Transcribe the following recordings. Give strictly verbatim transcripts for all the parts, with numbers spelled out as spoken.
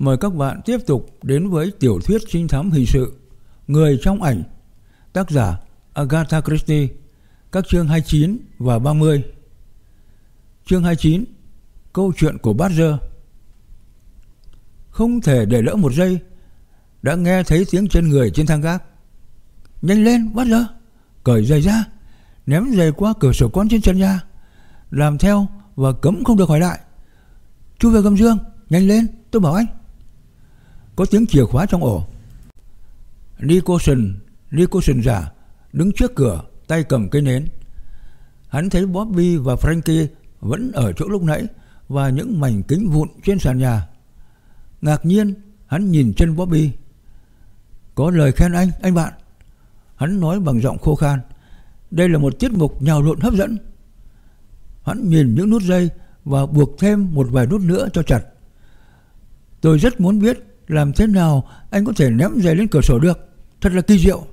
Mời các bạn tiếp tục đến với tiểu thuyết trinh thám hình sự Người trong ảnh, tác giả Agatha Christie, các chương hai mươi chín và ba mươi. Chương hai mươi chín, câu chuyện của Badger. Không thể để lỡ một giây, đã nghe thấy tiếng chân người trên thang gác. Nhanh lên Badger, cởi giày ra, ném giày qua cửa sổ con trên trần nhà, làm theo và cấm không được hỏi lại. Chui về gầm giường, nhanh lên, tôi bảo anh. Có tiếng chìa khóa trong ổ. Nicholson, Nicholson giả, đứng trước cửa, tay cầm cây nến. Hắn thấy Bobby và Frankie vẫn ở chỗ lúc nãy và những mảnh kính vụn trên sàn nhà. Ngạc nhiên, hắn nhìn chân Bobby. Có lời khen anh, anh bạn. Hắn nói bằng giọng khô khan. Đây là một tiết mục nhào lộn hấp dẫn. Hắn nhìn những nút dây và buộc thêm một vài nút nữa cho chặt. Tôi rất muốn biết làm thế nào anh có thể ném giày lên cửa sổ được. Thật là kỳ diệu.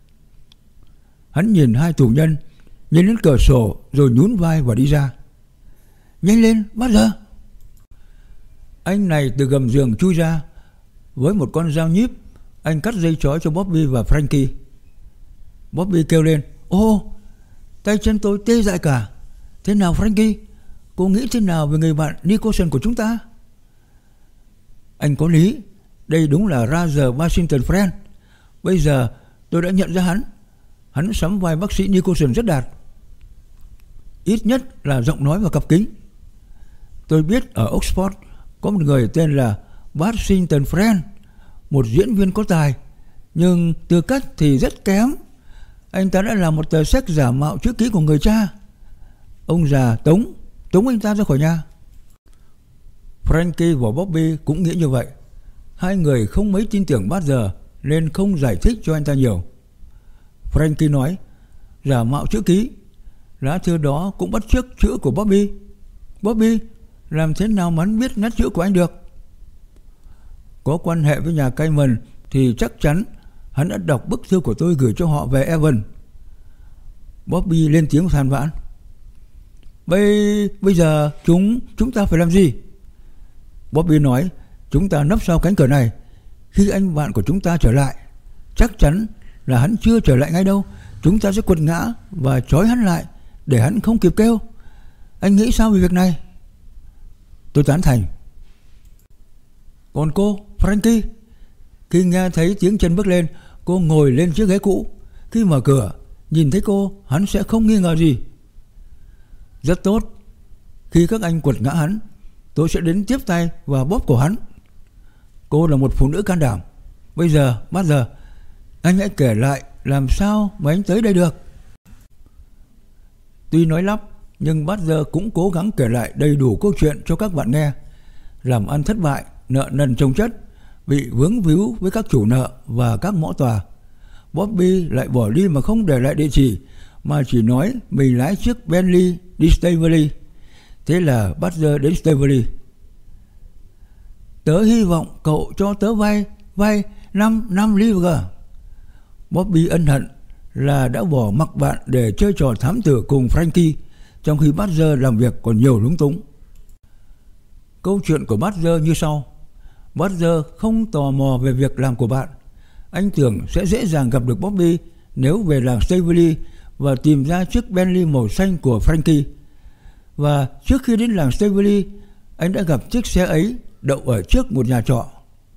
Hắn nhìn hai tù nhân, nhìn lên cửa sổ rồi nhún vai và đi ra. Nhanh lên, bắt giờ. Anh này từ gầm giường chui ra. Với một con dao nhíp, anh cắt dây trói cho Bobby và Frankie. Bobby kêu lên. Ô, tay chân tôi tê dại cả. Thế nào Frankie, cô nghĩ thế nào về người bạn Nicholson của chúng ta? Anh có lý, đây đúng là Roger Washington Friend. Bây giờ tôi đã nhận ra hắn. Hắn sắm vai bác sĩ Nicholson rất đạt. Ít nhất là giọng nói và cặp kính. Tôi biết ở Oxford có một người tên là Washington Friend, một diễn viên có tài, nhưng tư cách thì rất kém. Anh ta đã làm một tờ sách giả mạo chữ ký của người cha. Ông già tống Tống anh ta ra khỏi nhà. Frankie và Bobby cũng nghĩ như vậy. Hai người không mấy tin tưởng Badger nên không giải thích cho anh ta nhiều. Frankie nói, giả mạo chữ ký, lá thư đó cũng bắt chước chữ của Bobby. Bobby, làm thế nào mà hắn biết nét chữ của anh được? Có quan hệ với nhà Cayman thì chắc chắn hắn đã đọc bức thư của tôi gửi cho họ về Evan. Bobby lên tiếng than vãn. Bây, bây giờ chúng chúng ta phải làm gì? Bobby nói, chúng ta nấp sau cánh cửa này. Khi anh bạn của chúng ta trở lại, chắc chắn là hắn chưa trở lại ngay đâu, chúng ta sẽ quật ngã và trói hắn lại để hắn không kịp kêu. Anh nghĩ sao về việc này? Tôi tán thành. Còn cô, Frankie? Khi nghe thấy tiếng chân bước lên, cô ngồi lên chiếc ghế cũ. Khi mở cửa, nhìn thấy cô, hắn sẽ không nghi ngờ gì. Rất tốt. Khi các anh quật ngã hắn, tôi sẽ đến tiếp tay và bóp cổ hắn. Cô là một phụ nữ can đảm. Bây giờ, bắt giờ, anh hãy kể lại làm sao mà anh tới đây được. Tuy nói lắp, nhưng Badger cũng cố gắng kể lại đầy đủ câu chuyện cho các bạn nghe. Làm ăn thất bại, nợ nần chồng chất, bị vướng víu với các chủ nợ và các mõ tòa. Bobby lại bỏ đi mà không để lại địa chỉ, mà chỉ nói mình lái chiếc Bentley đi Staveley. Thế là Badger đến Staveley. Tớ hy vọng cậu cho tớ vay vay năm năm livre. Bobby ân hận là đã bỏ mặc bạn để chơi trò thám tử cùng Frankie, trong khi Badger làm việc còn nhiều lúng túng. Câu chuyện của Badger như sau. Badger không tò mò về việc làm của bạn. Anh tưởng sẽ dễ dàng gặp được Bobby nếu về làng Staveley và tìm ra chiếc Bentley màu xanh của Frankie. Và trước khi đến làng Staveley, anh đã gặp chiếc xe ấy đậu ở trước một nhà trọ.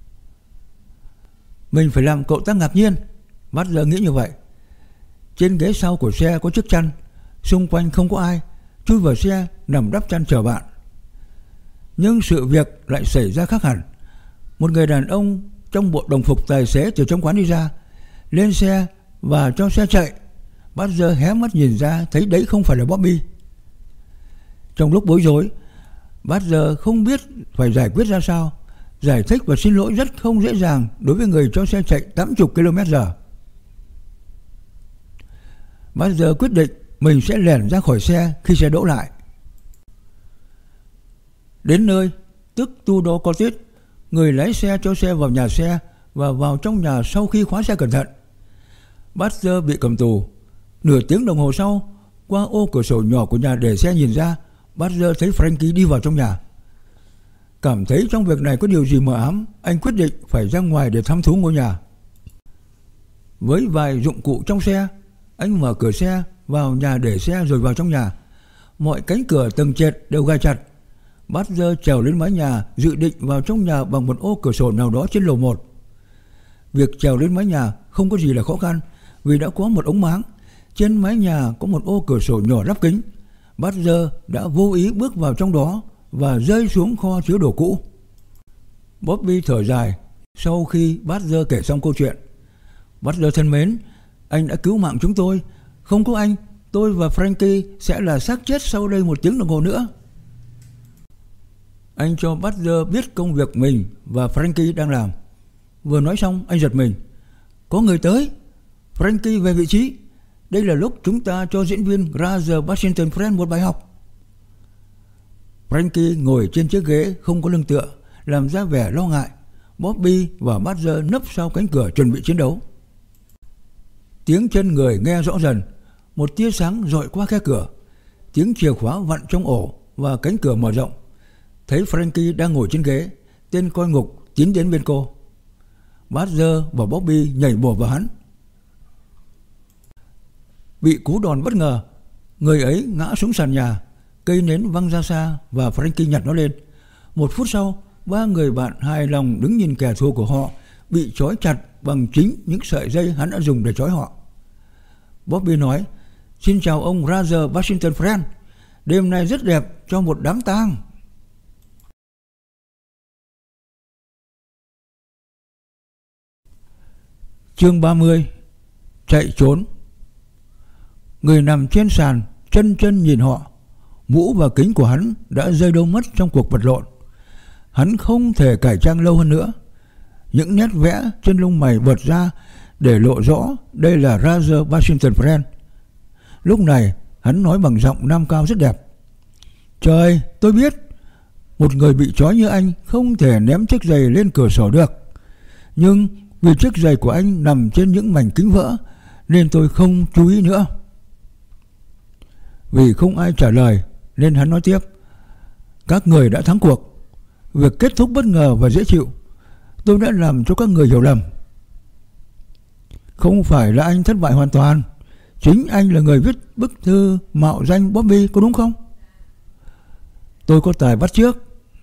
Mình phải làm cậu ta ngạc nhiên, Badger nghĩ như vậy. Trên ghế sau của xe có chiếc chăn, xung quanh không có ai. Chui vào xe, nằm đắp chăn chờ bạn. Nhưng sự việc lại xảy ra khác hẳn. Một người đàn ông trong bộ đồng phục tài xế từ trong quán đi ra, lên xe và cho xe chạy. Badger hé mắt nhìn ra, thấy đấy không phải là Bobby. Trong lúc bối rối, Badger không biết phải giải quyết ra sao. Giải thích và xin lỗi rất không dễ dàng đối với người cho xe chạy tám mươi ki lô mét giờ. Badger quyết định mình sẽ lẻn ra khỏi xe khi xe đỗ lại. Đến nơi, tức Tudor Cottage, người lái xe cho xe vào nhà xe và vào trong nhà sau khi khóa xe cẩn thận. Badger bị cầm tù. Nửa tiếng đồng hồ sau, qua ô cửa sổ nhỏ của nhà để xe nhìn ra, Badger thấy Frankie đi vào trong nhà. Cảm thấy trong việc này có điều gì mờ ám, anh quyết định phải ra ngoài để thăm thú ngôi nhà. Với vài dụng cụ trong xe, anh mở cửa xe, vào nhà để xe rồi vào trong nhà. Mọi cánh cửa tầng trệt đều gai chặt. Badger trèo lên mái nhà, dự định vào trong nhà bằng một ô cửa sổ nào đó trên lầu một. Việc trèo lên mái nhà không có gì là khó khăn, vì đã có một ống máng. Trên mái nhà có một ô cửa sổ nhỏ lắp kính. Badger đã vô ý bước vào trong đó và rơi xuống kho chứa đồ cũ. Bobby thở dài sau khi Badger kể xong câu chuyện. Badger thân mến, anh đã cứu mạng chúng tôi. Không có anh, tôi và Frankie sẽ là xác chết sau đây một tiếng đồng hồ nữa. Anh cho Badger biết công việc mình và Frankie đang làm. Vừa nói xong anh giật mình. Có người tới. Frankie về vị trí. Đây là lúc chúng ta cho diễn viên Roger Washington Friend một bài học. Frankie ngồi trên chiếc ghế không có lưng tựa, làm ra vẻ lo ngại. Bobby và Badger nấp sau cánh cửa chuẩn bị chiến đấu. Tiếng chân người nghe rõ dần. Một tia sáng rọi qua khe cửa. Tiếng chìa khóa vặn trong ổ và cánh cửa mở rộng. Thấy Frankie đang ngồi trên ghế, tên coi ngục tiến đến bên cô. Badger và Bobby nhảy bổ vào hắn. Bị cú đòn bất ngờ, người ấy ngã xuống sàn nhà. Cây nến văng ra xa và Frankie nhặt nó lên. Một phút sau, ba người bạn hài lòng đứng nhìn kẻ thù của họ bị trói chặt bằng chính những sợi dây hắn đã dùng để trói họ. Bobby nói, xin chào ông Roger Washington Friend. Đêm nay rất đẹp cho một đám tang. Chương ba mươi. Chạy trốn. Người nằm trên sàn chân chân nhìn họ. Mũ và kính của hắn đã rơi đâu mất trong cuộc vật lộn. Hắn không thể cải trang lâu hơn nữa. Những nét vẽ trên lông mày bật ra để lộ rõ đây là Roger Washington Friend. Lúc này hắn nói bằng giọng nam cao rất đẹp. Trời, tôi biết một người bị trói như anh không thể ném chiếc giày lên cửa sổ được. Nhưng vì chiếc giày của anh nằm trên những mảnh kính vỡ nên tôi không chú ý nữa. Vì không ai trả lời nên hắn nói tiếp. Các người đã thắng cuộc. Việc kết thúc bất ngờ và dễ chịu. Tôi đã làm cho các người hiểu lầm. Không phải là anh thất bại hoàn toàn. Chính anh là người viết bức thư mạo danh Bobby, có đúng không? Tôi có tài bắt chước.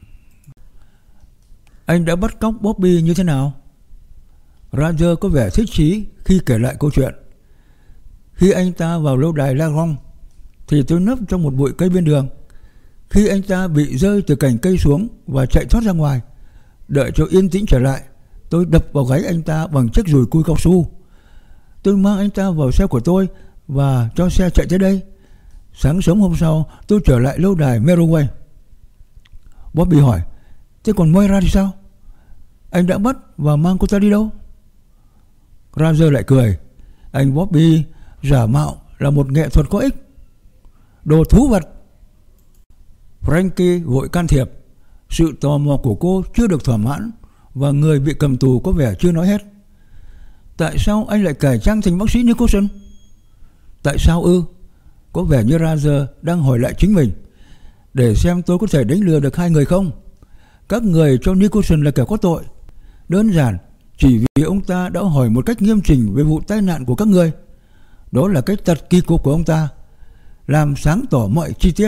Anh đã bắt cóc Bobby như thế nào? Roger có vẻ thích chí khi kể lại câu chuyện. Khi anh ta vào lâu đài Lagrange thì tôi nấp trong một bụi cây bên đường. Khi anh ta bị rơi từ cành cây xuống và chạy thoát ra ngoài, đợi cho yên tĩnh trở lại, tôi đập vào gáy anh ta bằng chiếc dùi cui cao su. Tôi mang anh ta vào xe của tôi và cho xe chạy tới đây. Sáng sớm hôm sau tôi trở lại lâu đài Meroway. Bobby hỏi, thế còn Moira thì sao? Anh đã bắt và mang cô ta đi đâu? Roger lại cười. Anh Bobby giả mạo là một nghệ thuật có ích. Đồ thú vật. Frankie vội can thiệp. Sự tò mò của cô chưa được thỏa mãn và người bị cầm tù có vẻ chưa nói hết. Tại sao anh lại cải trang thành bác sĩ Nicholson? Tại sao ư? Có vẻ như Roger đang hỏi lại chính mình. Để xem tôi có thể đánh lừa được hai người không. Các người cho Nicholson là kẻ có tội. Đơn giản chỉ vì ông ta đã hỏi một cách nghiêm chỉnh về vụ tai nạn của các người. Đó là cách tật kỳ cục của ông ta, làm sáng tỏ mọi chi tiết.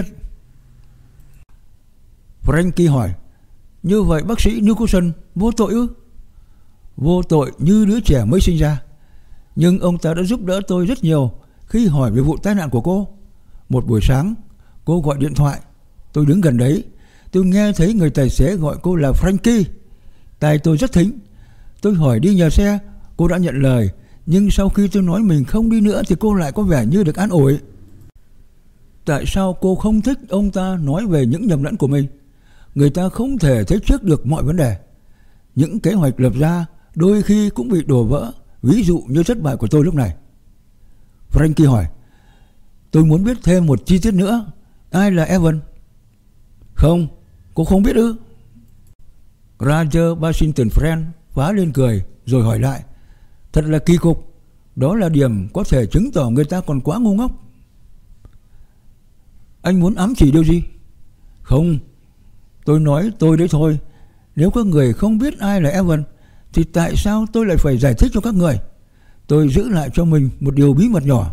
Frankie hỏi, như vậy bác sĩ Nicholson vô tội ư? Vô tội như đứa trẻ mới sinh ra. Nhưng ông ta đã giúp đỡ tôi rất nhiều khi hỏi về vụ tai nạn của cô. Một buổi sáng cô gọi điện thoại. Tôi đứng gần đấy. Tôi nghe thấy người tài xế gọi cô là Frankie. Tai tôi rất thính. Tôi hỏi đi nhờ xe. Cô đã nhận lời. Nhưng sau khi tôi nói mình không đi nữa thì cô lại có vẻ như được an ủi. Tại sao cô không thích ông ta nói về những nhầm lẫn của mình? Người ta không thể thấy trước được mọi vấn đề. Những kế hoạch lập ra đôi khi cũng bị đổ vỡ. Ví dụ như thất bại của tôi lúc này. Frankie hỏi, tôi muốn biết thêm một chi tiết nữa. Ai là Evan? Không, cô không biết ư? Roger Washington Friend phá lên cười rồi hỏi lại. Thật là kỳ cục. Đó là điểm có thể chứng tỏ người ta còn quá ngu ngốc. Anh muốn ám chỉ điều gì? Không, Tôi nói tôi đấy thôi. Nếu các người không biết ai là Evan thì tại sao tôi lại phải giải thích cho các người? Tôi giữ lại cho mình một điều bí mật nhỏ.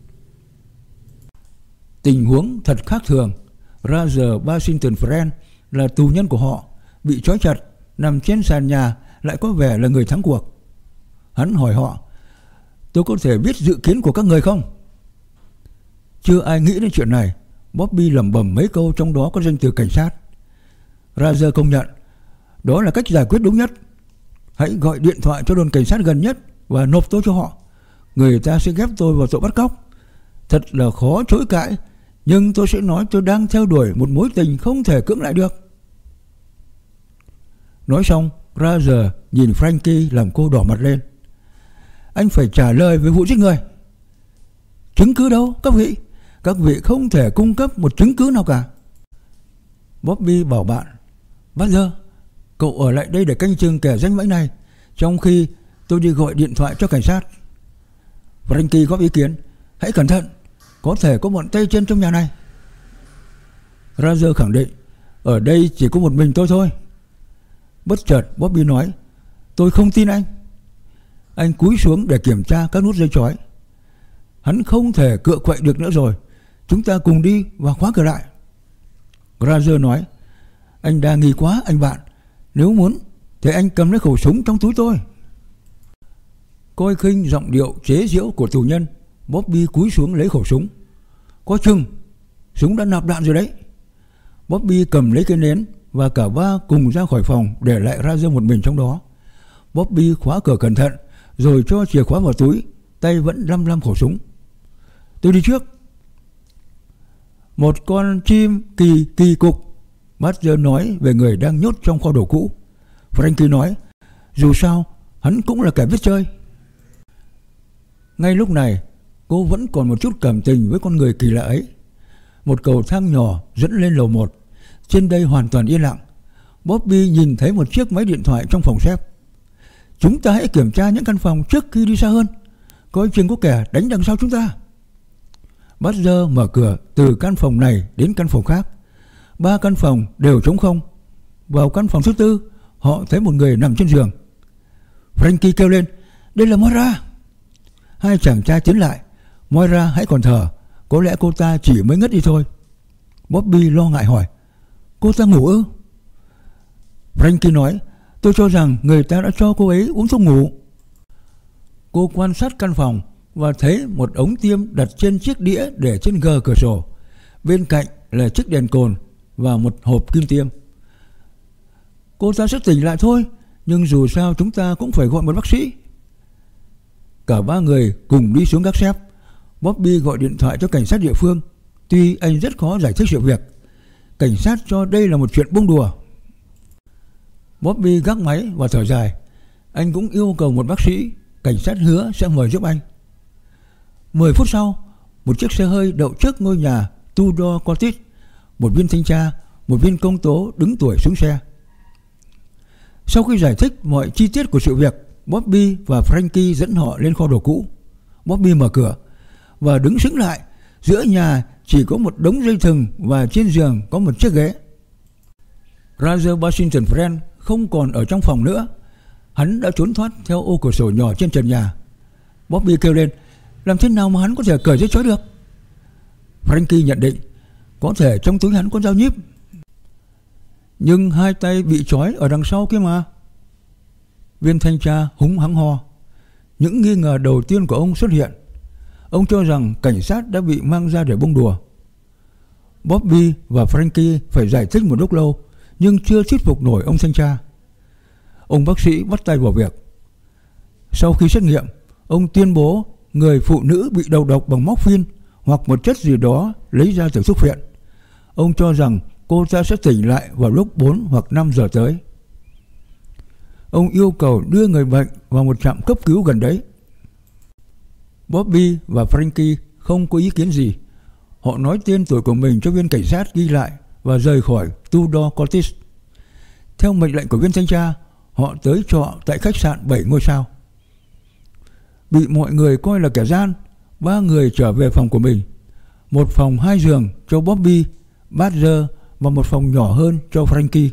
Tình huống thật khác thường. Roger Washington Friend là tù nhân của họ, bị trói chặt, nằm trên sàn nhà, lại có vẻ là người thắng cuộc. Hắn hỏi họ: tôi có thể biết dự kiến của các người không? Chưa ai nghĩ đến chuyện này. Bobby lẩm bẩm mấy câu, trong đó có danh từ cảnh sát. Roger công nhận: đó là cách giải quyết đúng nhất. Hãy gọi điện thoại cho đồn cảnh sát gần nhất và nộp tôi cho họ. Người ta sẽ ghép tôi vào tội bắt cóc. Thật là khó chối cãi, nhưng tôi sẽ nói tôi đang theo đuổi một mối tình không thể cưỡng lại được. Nói xong, Roger nhìn Frankie làm cô đỏ mặt lên. Anh phải trả lời về vụ giết người. Chứng cứ đâu các vị? Các vị không thể cung cấp một chứng cứ nào cả. Bobby bảo bạn: Butler, cậu ở lại đây để canh chừng kẻ danh mãnh này, trong khi tôi đi gọi điện thoại cho cảnh sát. Frankie góp ý kiến: hãy cẩn thận, có thể có bọn tay chân trong nhà này. Roger khẳng định: ở đây chỉ có một mình tôi thôi. Bất chợt Bobby nói: tôi không tin anh. Anh cúi xuống để kiểm tra các nút dây chói. Hắn không thể cựa quậy được nữa rồi. Chúng ta cùng đi và khóa cửa lại. Roger nói: anh đa nghi quá anh bạn. Nếu muốn thì anh cầm lấy khẩu súng trong túi tôi. Coi khinh giọng điệu chế giễu của tù nhân, Bobby cúi xuống lấy khẩu súng. Có chừng súng đã nạp đạn rồi đấy. Bobby cầm lấy cái nến và cả ba cùng ra khỏi phòng, để lại Roger một mình trong đó. Bobby khóa cửa cẩn thận rồi cho chìa khóa vào túi, tay vẫn lăm lăm khẩu súng. Tôi đi trước. Một con chim kỳ kỳ cục, Butler nói về người đang nhốt trong kho đồ cũ. Frankie nói: dù sao hắn cũng là kẻ biết chơi. Ngay lúc này, cô vẫn còn một chút cảm tình với con người kỳ lạ ấy. Một cầu thang nhỏ dẫn lên lầu một. Trên đây hoàn toàn yên lặng. Bobby nhìn thấy một chiếc máy điện thoại trong phòng xếp. Chúng ta hãy kiểm tra những căn phòng trước khi đi xa hơn, coi chừng có kẻ đánh đằng sau chúng ta. Butler mở cửa từ căn phòng này đến căn phòng khác. Ba căn phòng đều trống không. Vào căn phòng thứ tư, họ thấy một người nằm trên giường. Frankie kêu lên: đây là Moira. Hai chàng trai tiến lại. Moira hãy còn thở, có lẽ cô ta chỉ mới ngất đi thôi. Bobby lo ngại hỏi: cô ta ngủ ư? Frankie nói: tôi cho rằng người ta đã cho cô ấy uống thuốc ngủ. Cô quan sát căn phòng và thấy một ống tiêm đặt trên chiếc đĩa để trên gờ cửa sổ. Bên cạnh là chiếc đèn cồn và một hộp kim tiêm. Cô ta sẽ tỉnh lại thôi, nhưng dù sao chúng ta cũng phải gọi một bác sĩ. Cả ba người cùng đi xuống gác xếp. Bobby gọi điện thoại cho cảnh sát địa phương. Tuy anh rất khó giải thích sự việc, cảnh sát cho đây là một chuyện bông đùa. Bobby gác máy và thở dài. Anh cũng yêu cầu một bác sĩ. Cảnh sát hứa sẽ mời giúp anh. Mười phút sau, một chiếc xe hơi đậu trước ngôi nhà Tudor Cottage. Một viên thanh tra, một viên công tố đứng tuổi xuống xe. Sau khi giải thích mọi chi tiết của sự việc, Bobby và Frankie dẫn họ lên kho đồ cũ. Bobby mở cửa và đứng sững lại. Giữa nhà chỉ có một đống dây thừng và trên giường có một chiếc ghế. Roger Washington Friend không còn ở trong phòng nữa. Hắn đã trốn thoát theo ô cửa sổ nhỏ trên trần nhà. Bobby kêu lên: làm thế nào mà hắn có thể cởi dây trói được? Frankie nhận định: có thể trong túi hắn có dao nhíp. Nhưng hai tay bị trói ở đằng sau kia mà. Viên thanh tra húng hắng ho. Những nghi ngờ đầu tiên của ông xuất hiện. Ông cho rằng cảnh sát đã bị mang ra để bông đùa. Bobby và Frankie phải giải thích một lúc lâu, nhưng chưa thuyết phục nổi ông thanh tra. Ông bác sĩ bắt tay vào việc. Sau khi xét nghiệm, ông tuyên bố người phụ nữ bị đầu độc bằng morphine hoặc một chất gì đó lấy ra từ thuốc phiện. Ông cho rằng cô ta sẽ tỉnh lại vào lúc bốn hoặc năm giờ tới. Ông yêu cầu đưa người bệnh vào một trạm cấp cứu gần đấy. Bobby và Frankie không có ý kiến gì. Họ nói tên tuổi của mình cho viên cảnh sát ghi lại và rời khỏi Tudor Cottage. Theo mệnh lệnh của viên thanh tra, họ tới trọ tại khách sạn bảy ngôi sao. Bị mọi người coi là kẻ gian, ba người trở về phòng của mình. Một phòng hai giường cho Bobby, Butler và một phòng nhỏ hơn cho Frankie.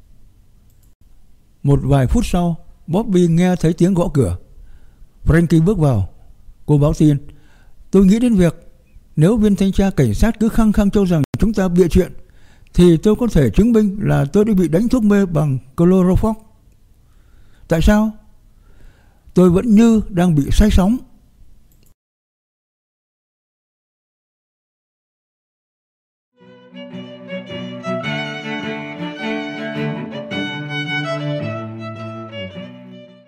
Một vài phút sau, Bobby nghe thấy tiếng gõ cửa. Frankie bước vào. Cô báo tin: tôi nghĩ đến việc nếu viên thanh tra cảnh sát cứ khăng khăng cho rằng chúng ta bịa chuyện, thì tôi có thể chứng minh là tôi đã bị đánh thuốc mê bằng chloroform. Tại sao? Tôi vẫn như đang bị say sóng.